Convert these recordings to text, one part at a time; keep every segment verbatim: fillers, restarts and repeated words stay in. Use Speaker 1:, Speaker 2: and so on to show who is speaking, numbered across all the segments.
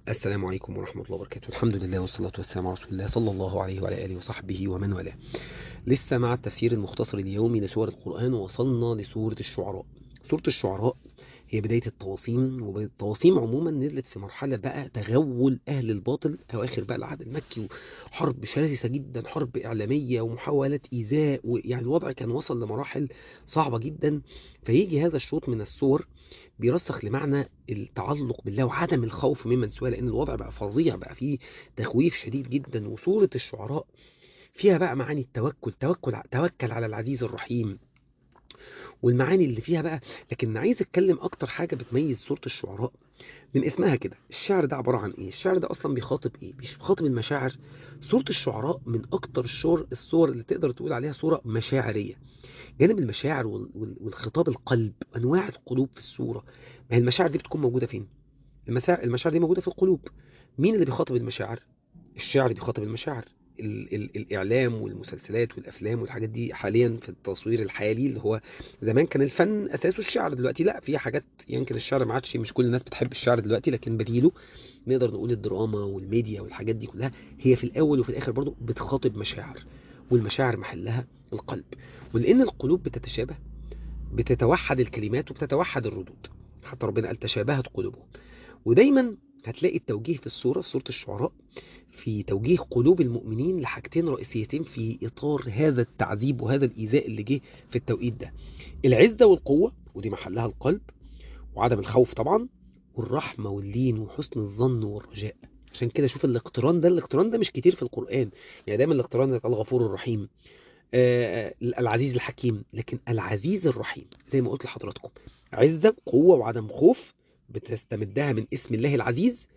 Speaker 1: السلام عليكم ورحمة الله وبركاته. الحمد لله والصلاة والسلام على رسول الله صلى الله عليه وعلى آله وصحبه ومن والاه. لسه مع التفسير المختصر اليومي لسور القرآن، ووصلنا لسورة الشعراء. سورة الشعراء هي بداية الطواسيم، والطواسيم عموما نزلت في مرحلة بقى تغول أهل الباطل أواخر بقى العهد المكي، وحرب شرسة جدا، حرب إعلامية ومحاولات إيذاء، ويعني الوضع كان وصل لمراحل صعبة جدا. فيجي هذا الشوط من السور بيرسخ لمعنى التعلق بالله وعدم الخوف ممن سواه، لأن الوضع بقى فظيع، بقى فيه تخويف شديد جدا. وسورة الشعراء فيها بقى معاني التوكل، توكل توكل على العزيز الرحيم، والمعاني اللي فيها بقى. لكن عايز اتكلم اكتر حاجة بتميز سورة الشعراء من اسمها كده. الشعر ده عبارة عن ايه؟ الشعر ده اصلا بيخاطب ايه؟ بيخاطب المشاعر. سورة الشعراء من اكتر الشور الصور اللي تقدر تقول عليها صورة مشاعرية. جانب المشاعر وال- وال- والخطاب القلب، انواع القلوب في السورة. ما هي المشاعر دي بتكون موجودة فين؟ المشاعر المشاعر دي موجودة في القلوب. مين اللي بيخاطب المشاعر؟ الشعر بيخاطب المشاعر. ال ال الإعلام والمسلسلات والأفلام والحاجات دي حاليا في التصوير الحالي، اللي هو زمان كان الفن أساسه الشعر، دلوقتي لا، في حاجات يمكن الشعر ما عادش، مش كل الناس بتحب الشعر دلوقتي، لكن بديله نقدر نقول الدراما والميديا والحاجات دي كلها هي في الأول وفي الآخر برضو بتخاطب مشاعر، والمشاعر محلها القلب. ولأن القلوب بتتشابه، بتتوحد الكلمات وبتتوحد الردود. حتى ربنا قال تشابهت قلوبهم. ودايما هتلاقي التوجيه في السورة في سورة الشعراء في توجيه قلوب المؤمنين لحاجتين رئيسيتين في إطار هذا التعذيب وهذا الإيذاء اللي جه في التوقيت ده: العزة والقوة، ودي محلها القلب، وعدم الخوف طبعا، والرحمة واللين وحسن الظن والرجاء. عشان كده شوف الاقتران ده، الاقتران ده مش كتير في القرآن. يعني دايما الاقتران ده الغفور الرحيم، آه العزيز الحكيم، لكن العزيز الرحيم زي ما قلت لحضراتكم. عزة، قوة، وعدم خوف بتستمدها من اسم الله العزيز،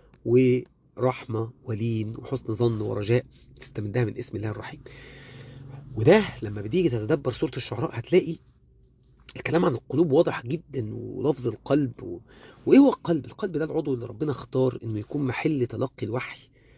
Speaker 1: ورحمة ولين وحسن ظن ورجاء تستمدها من اسم الله الرحيم. وده لما بتيجي تتدبر سورة الشعراء هتلاقي الكلام عن القلوب واضح جدا، ولفظ القلب و... وايه هو القلب؟ القلب ده العضو اللي ربنا اختار انه يكون محل تلقي الوحي.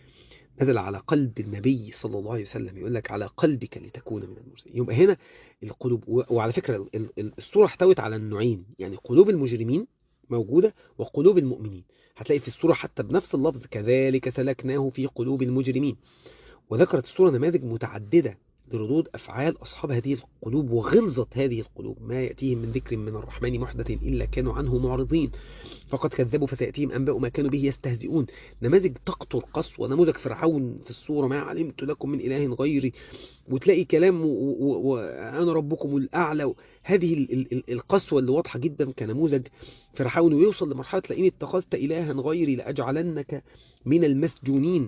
Speaker 1: نزل على قلب النبي صلى الله عليه وسلم، يقول لك على قلبك لتكون من المرسلين. يبقى هنا القلوب و... وعلى فكرة ال... ال... السورة احتوت على النوعين، يعني قلوب المجرمين موجودة وقلوب المؤمنين. هتلاقي في السورة حتى بنفس اللفظ كذلك سلكناه في قلوب المجرمين. وذكرت السورة نماذج متعددة لردود أفعال أصحاب هذه القلوب وغلظة هذه القلوب. ما يأتيهم من ذكر من الرحمن محدث إلا كانوا عنه معرضين، فقد كذبوا فسيأتيهم أنباء ما كانوا به يستهزئون. نماذج تقطر قسوة، نموذج فرعون في السورة ما علمت لكم من إله غيري، وتلاقي كلام وأنا ربكم الأعلى. هذه ال- ال- ال- القسوة اللي واضحة جدا كنموذج فرعون، ويوصل لمرحلة لئن اتخذت إلها غيري لأجعلنك من المسجونين.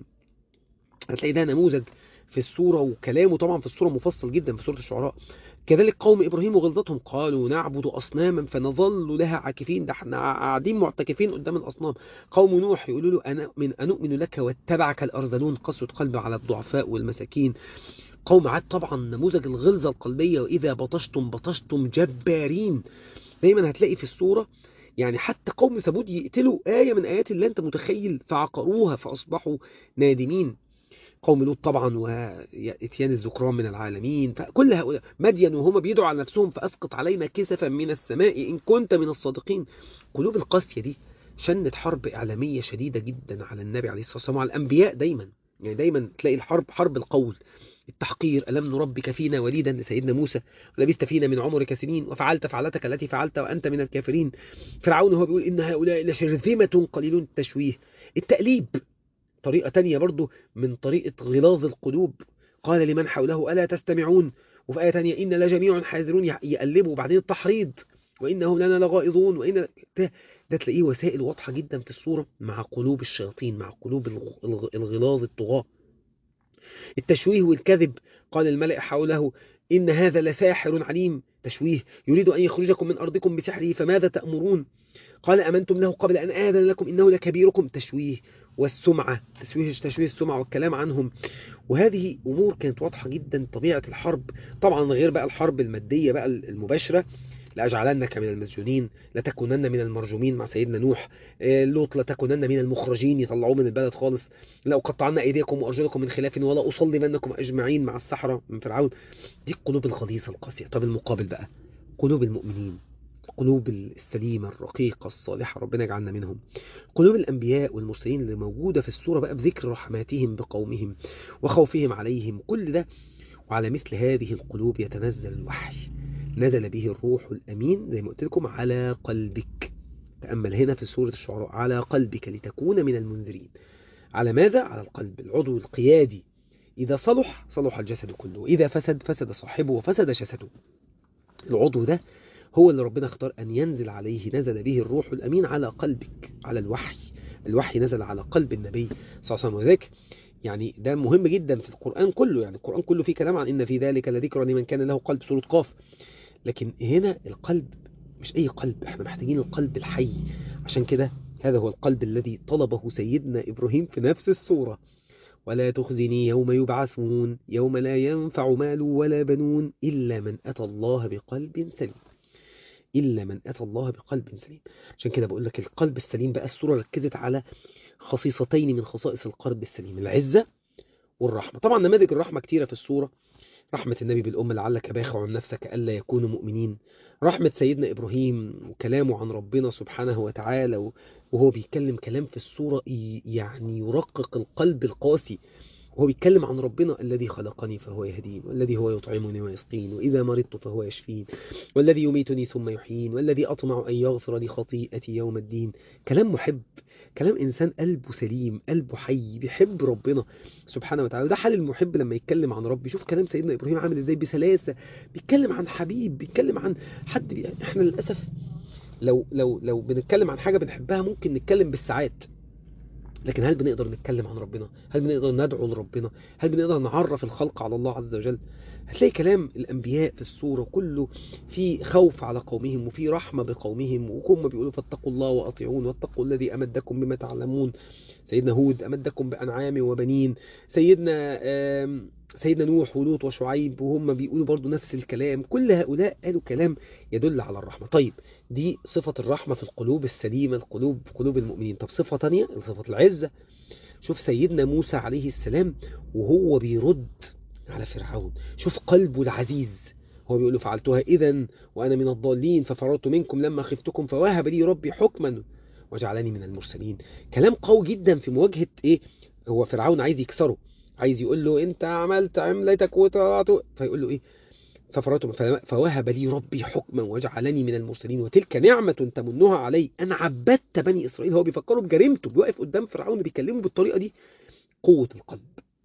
Speaker 1: هتلاقي ده نموذج في السورة، وكلامه طبعا في السورة مفصل جدا في سورة الشعراء. كذلك قوم إبراهيم وغلظتهم، قالوا نعبد أصناما فنظل لها عاكفين، ده احنا قاعدين معتكفين قدام الأصنام. قوم نوح يقولوا له أنا من أنؤمن لك واتبعك الأرذلون، قسوة قلب على الضعفاء والمساكين. قوم عاد طبعا نموذج الغلظة القلبية، وإذا بطشتم بطشتم جبارين. دايما هتلاقي في السورة يعني حتى قوم ثمود يقتلوا آية من آيات الله، أنت متخيل؟ فعقروها فأصبحوا نادمين. قوم لوط طبعا، واتيان الذكران من العالمين. فكل هؤلاء مدين وهم بيدعوا على نفسهم فأسقط علينا كسفا من السماء إن كنت من الصادقين. قلوب القاسية دي شنت حرب إعلامية شديدة جدا على النبي عليه الصلاة والسلام وعلى الأنبياء. دايما يعني دايما تلاقي الحرب حرب القول، التحقير. ألم نربك فينا وليدا لسيدنا موسى ولبثت فينا من عمرك سنين وفعلت فعلتك التي فعلت وأنت من الكافرين. فرعون هو بيقول إن هؤلاء لشرذمة قليلون. التشويه، التأليب، طريقة تانية برضو من طريقة غلاظ القلوب. قال لمن حوله ألا تستمعون. وفي آية تانية إن لجميع حاذرون، يقلبوا. وبعدين التحريض وإنه لنا لغائظون. وإن ده, ده تلاقيه وسائل واضحة جدا في الصورة مع قلوب الشياطين، مع قلوب الغ- الغلاظ الطغاة. التشويه والكذب، قال الملأ حوله إن هذا لساحر عليم. تشويه، يريد أن يخرجكم من أرضكم بسحره فماذا تأمرون. قال أمنتم له قبل أن آذن لكم إنه لكبيركم. تشويه. والسمعة، تشويه تشويه السمعة والكلام عنهم. وهذه أمور كانت واضحة جدا. طبيعة الحرب طبعا غير بقى الحرب المادية بقى المباشرة، لأجعلنك من المسجونين، لتكونن من المرجومين مع سيدنا نوح. آه، لوط لتكونن من المخرجين، يطلعوه من البلد خالص. لو قطعنا أيديكم وأرجلكم من خلاف ولا أصلبنكم أجمعين مع السحرة من فرعون. دي القلوب الغليظة القاسية. طب المقابل بقى قلوب المؤمنين، القلوب السليمة الرقيقة الصالحة، ربنا يجعلنا منهم. قلوب الأنبياء والمرسلين اللي موجودة في السورة بقى بذكر رحماتهم بقومهم وخوفهم عليهم، كل ده. وعلى مثل هذه القلوب يتنزل الوحي، نزل به الروح الأمين زي ما قلت لكم على قلبك. تأمل هنا في سورة الشعراء، على قلبك لتكون من المنذرين. على ماذا؟ على القلب، العضو القيادي. إذا صلح صلح الجسد كله، إذا فسد فسد صاحبه وفسد جسده. العضو ده هو اللي ربنا اختار أن ينزل عليه، نزل به الروح الأمين على قلبك، على الوحي. الوحي نزل على قلب النبي صلى الله عليه وسلم. وذلك يعني ده مهم جدا في القرآن كله، يعني القرآن كله فيه كلام عن إن في ذلك لذكرى لمن كان له قلب، سورة قاف. لكن هنا القلب مش أي قلب، احنا محتاجين القلب الحي. عشان كده هذا هو القلب الذي طلبه سيدنا إبراهيم في نفس السورة: ولا تخزني يوم يبعثون يوم لا ينفع مال ولا بنون إلا من أتى الله بقلب سليم. إلا من أتى الله بقلب سليم. عشان كده بقول لك القلب السليم بقى، السورة ركزت على خصيصتين من خصائص القلب السليم: العزة والرحمة. طبعا نماذج الرحمة كتيرة في السورة: رحمة النبي بالأمة لعلك باخع عن نفسك ألا يكونوا مؤمنين، رحمة سيدنا إبراهيم وكلامه عن ربنا سبحانه وتعالى وهو بيتكلم كلام في السورة يعني يرقق القلب القاسي، وهو بيتكلم عن ربنا: الذي خلقني فهو يهدين، والذي هو يطعمني ويسقين، وإذا مرضت فهو يشفين، والذي يميتني ثم يحيين، والذي أطمع أن يغفر لي خطيئتي يوم الدين. كلام محب، كلام إنسان قلبه سليم، قلبه حي، بيحب ربنا سبحانه وتعالى. وده حال المحب لما يتكلم عن ربي. شوف كلام سيدنا إبراهيم عامل إزاي، بسلاسة، بيتكلم عن حبيب، بيتكلم عن حد بي... إحنا للأسف لو لو لو بنتكلم عن حاجة بنحبها ممكن نتكلم بالساعات، لكن هل بنقدر نتكلم عن ربنا؟ هل بنقدر ندعو لربنا؟ هل بنقدر نعرف الخلق على الله عز وجل؟ هتلاقي كلام الأنبياء في السورة كله في خوف على قومهم وفي رحمة بقومهم، وهم بيقولوا: فاتقوا الله وأطيعون واتقوا الذي أمدكم بما تعلمون. سيدنا هود: أمدكم بأنعام وبنين. سيدنا سيدنا نوح ولوط وشعيب وهم بيقولوا برضو نفس الكلام. كل هؤلاء قالوا كلام يدل على الرحمة. طيب دي صفة الرحمة في القلوب السليمة، القلوب قلوب المؤمنين. طب صفة تانية، صفة العزة. شوف سيدنا موسى عليه السلام وهو بيرد على فرعون، شوف قلبه العزيز، هو بيقول له: فعلتها إذن وأنا من الضالين ففررت منكم لما خفتكم فوهب لي ربي حكما وجعلني من المرسلين. كلام قوي جدا في مواجهة إيه؟ هو فرعون عايز يكسره، عايز يقول له: أنت عملت عملتك وطاعته، فيقول له إيه؟ ففررت فوهب لي ربي حكما وجعلني من المرسلين وتلك نعمة تمنها علي أن عبدت بني إسرائيل. هو بيفكروا بجريمته، بيوقف قدام فرعون بيكلمه بالطريقة دي. قوة القلب.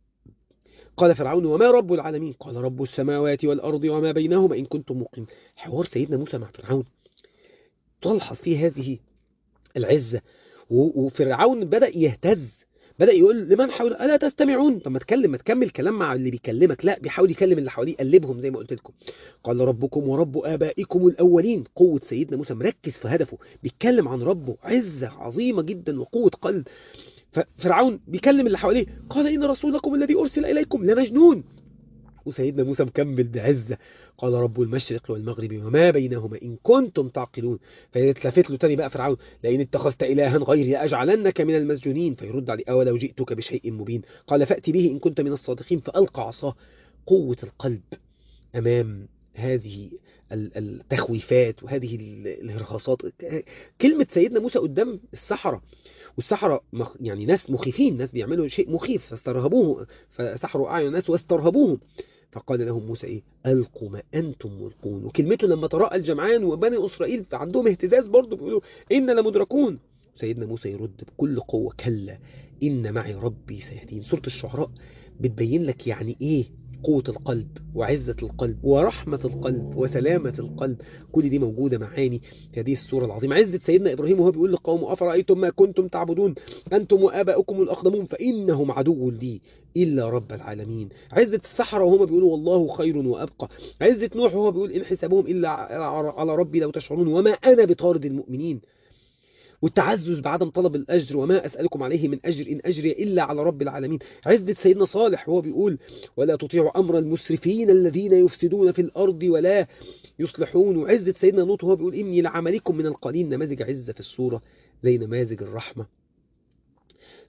Speaker 1: قال فرعون: وما رب العالمين؟ قال: رب السماوات والأرض وما بينهما إن كنتم موقنين. حوار سيدنا موسى مع فرعون تلحظ فيه هذه العزة. وفرعون بدأ يهتز، بدأ يقول لمن حوله: ألا تستمعون؟ طب ما تكلم، ما تكمل كلام مع اللي بيكلمك. لا، بيحاول يكلم اللي حواليه، يقلبهم زي ما قلت لكم. قال: ربكم ورب آبائكم الأولين. قوة سيدنا موسى، مركز في هدفه، بيتكلم عن ربه، عزة عظيمة جدا وقوة قلب. ففرعون بيكلم اللي حواليه: قال: إن رسولكم الذي أرسل إليكم لمجنون. وسيدنا موسى مكمل بعزة: قال: رب المشرق والمغرب وما بينهما إن كنتم تعقلون. فيتلفت له تاني بقى فرعون: لئن اتخذت إلها غيري أجعلنك من المسجونين. فيرد عليه: أولو جئتك بشيء مبين؟ قال: فأت به إن كنت من الصادقين. فألقى عصاه. قوة القلب أمام هذه التخويفات وهذه الهرخاصات. كلمة سيدنا موسى قدام السحرة، والسحرة يعني ناس مخيفين، ناس بيعملوا شيء مخيف، فاسترهبوه، فسحروا أعين الناس واسترهبوهم. فقال لهم موسى: إيه؟ ألقوا ما أنتم ملقون. وكلمته لما تراءى الجمعان وبني إسرائيل عندهم اهتزاز برضه، بيقولوا: إن لمدركون. سيدنا موسى يرد بكل قوة: كلا إن معي ربي سيهدين. سورة الشعراء بتبين لك يعني إيه قوة القلب وعزة القلب ورحمة القلب وسلامة القلب. كل دي موجودة معاني في هذه السورة العظيمة. عزة سيدنا إبراهيم وهو بيقول لقومه: أفرأيتم ما كنتم تعبدون أنتم وآباؤكم الأقدمون فإنهم عدو لي إلا رب العالمين. عزة السحرة وهم بيقولوا: والله خير وأبقى. عزة نوح وهو بيقول: إن حسابهم إلا على ربي لو تشعرون وما أنا بطارد المؤمنين. والتعزز بعدم طلب الأجر: وما أسألكم عليه من أجر إن أجري إلا على رب العالمين. عزة سيدنا صالح وهو بيقول: ولا تطيعوا أمر المسرفين الذين يفسدون في الأرض ولا يصلحون. وعزة سيدنا لوط وهو بيقول: إني لعملكم من القليل. نماذج عزة في السورة زي نماذج الرحمة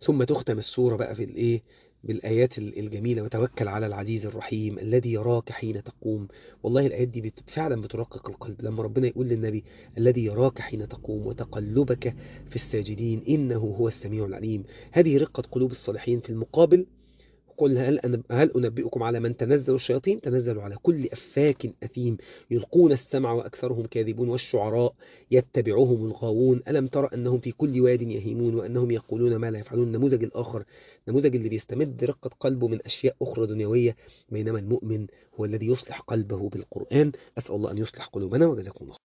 Speaker 1: ثم تختم السورة بقى في الايه بالآيات ال- الجميلة: وتوكل على العزيز الرحيم الذي يراك حين تقوم. والله الآيات دي بت- فعلا بترقق القلب، لما ربنا يقول للنبي: الذي يراك حين تقوم وتقلبك في الساجدين إنه هو السميع العليم. هذه رقة قلوب الصالحين. في المقابل: قل هل أنا هل أنبئكم على من تنزل الشياطين؟ تنزل على كل أفاك أثيم يلقون السمع وأكثرهم كاذبون والشعراء يتبعهم الغاوون ألم تر أنهم في كل واد يهيمون وأنهم يقولون ما لا يفعلون. النموذج الآخر نموذج اللي بيستمد رقة قلبه من أشياء أخرى دنيوية، بينما المؤمن هو الذي يصلح قلبه بالقرآن. أسأل الله أن يصلح قلوبنا، وجزاكم الله.